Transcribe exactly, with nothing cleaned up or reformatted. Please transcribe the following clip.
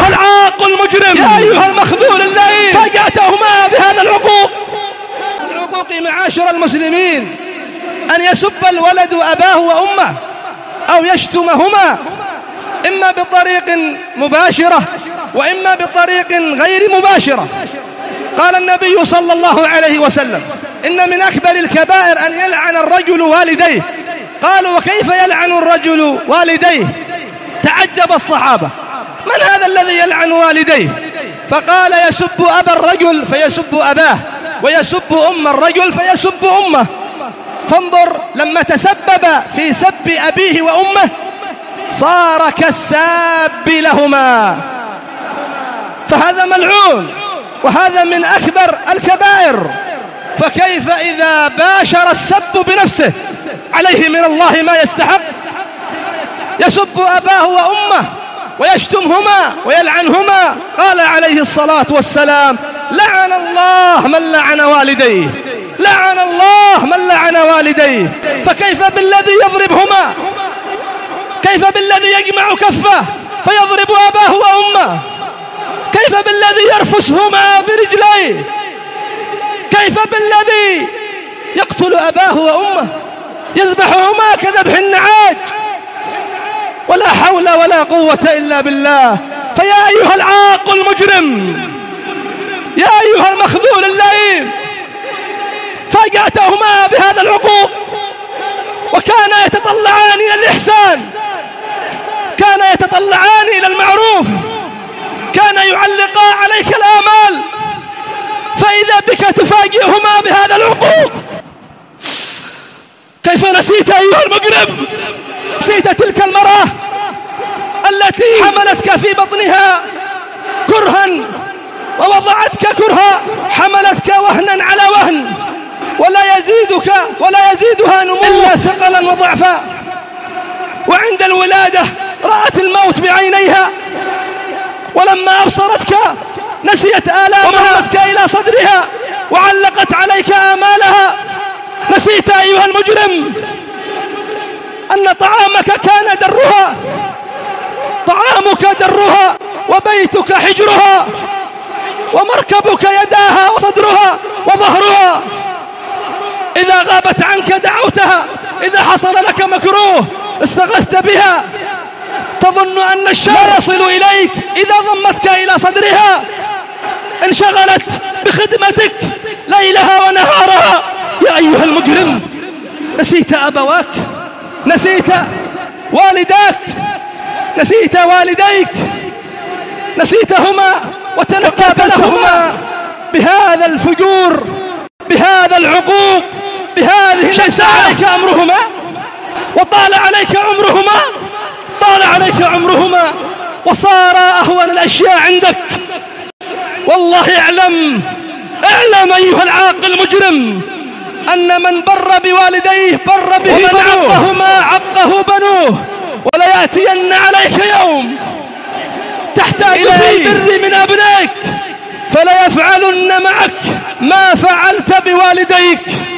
أيها العاق المجرم، يا أيها المخذول اللئيم، فاجأتهما بهذا العقوق. العقوق معاشر المسلمين أن يسب الولد أباه وأمه أو يشتمهما، إما بطريق مباشرة وإما بطريق غير مباشرة. قال النبي صلى الله عليه وسلم: إن من أكبر الكبائر أن يلعن الرجل والديه. قالوا: وكيف يلعن الرجل والديه؟ تعجب الصحابة: من هذا الذي يلعن والديه؟ فقال: يسب أبا الرجل فيسب أباه، ويسب أم الرجل فيسب أمه. فانظر، لما تسبب في سب أبيه وأمه صار كالساب لهما، فهذا ملعون، وهذا من أكبر الكبائر. فكيف إذا باشر السب بنفسه؟ عليه من الله ما يستحق. يسب أباه وأمه ويشتمهما ويلعنهما. قال عليه الصلاة والسلام: لعن الله من لعن والديه، لعن الله من لعن والديه. فكيف بالذي يضربهما؟ كيف بالذي يجمع كفه فيضرب أباه وأمه؟ كيف بالذي يرفسهما برجليه؟ كيف بالذي يقتل أباه وأمه، يذبحهما كذبح النعاج؟ ولا حول ولا قوة إلا بالله. فيا أيها العاق المجرم، يا أيها المخذول اللئيم، فاجأتهما بهذا العقوق، وكان يتطلعان إلى الإحسان، كان يتطلعان إلى المعروف، كان يعلقا عليك الآمال، فإذا بك تفاجئهما بهذا العقوق. كيف نسيت أيها المجرم؟ نسيت تلك المرأة التي حملتك في بطنها كرها ووضعتك كرها، حملتك وهنا على وهن، ولا يزيدك ولا يزيدها نمو إلا ثقلا وضعفا. وعند الولادة رأت الموت بعينيها، ولما أبصرتك نسيت آلامها ومضتك إلى صدرها وعلقت عليك آمالها. نسيت أيها المجرم أن طعامك كان درها، طعامك درها، وبيتك حجرها، ومركبك يداها وصدرها وظهرها. إذا غابت عنك دعوتها، إذا حصل لك مكروه استغثت بها. تظن أن الشر يصل إليك إذا ضمتك إلى صدرها. انشغلت بخدمتك ليلها ونهارها. يا أيها المجرم، نسيت أبواك، نسيت والداك، نسيت والديك، نسيتهما وتنقابلهما بهذا الفجور، بهذا العقوق، بهذه. ليس عليك أمرهما وطال عليك عمرهما، طال عليك عمرهما وصار أهون الأشياء عندك. والله اعلم، اعلم أيها العاق المجرم أن من بر بوالديه بر به ومن عقهما عقه بنوه. ولا يأتين عليك يوم تحتاج إلى البر من أبنائك فلا يفعلن معك ما فعلت بوالديك.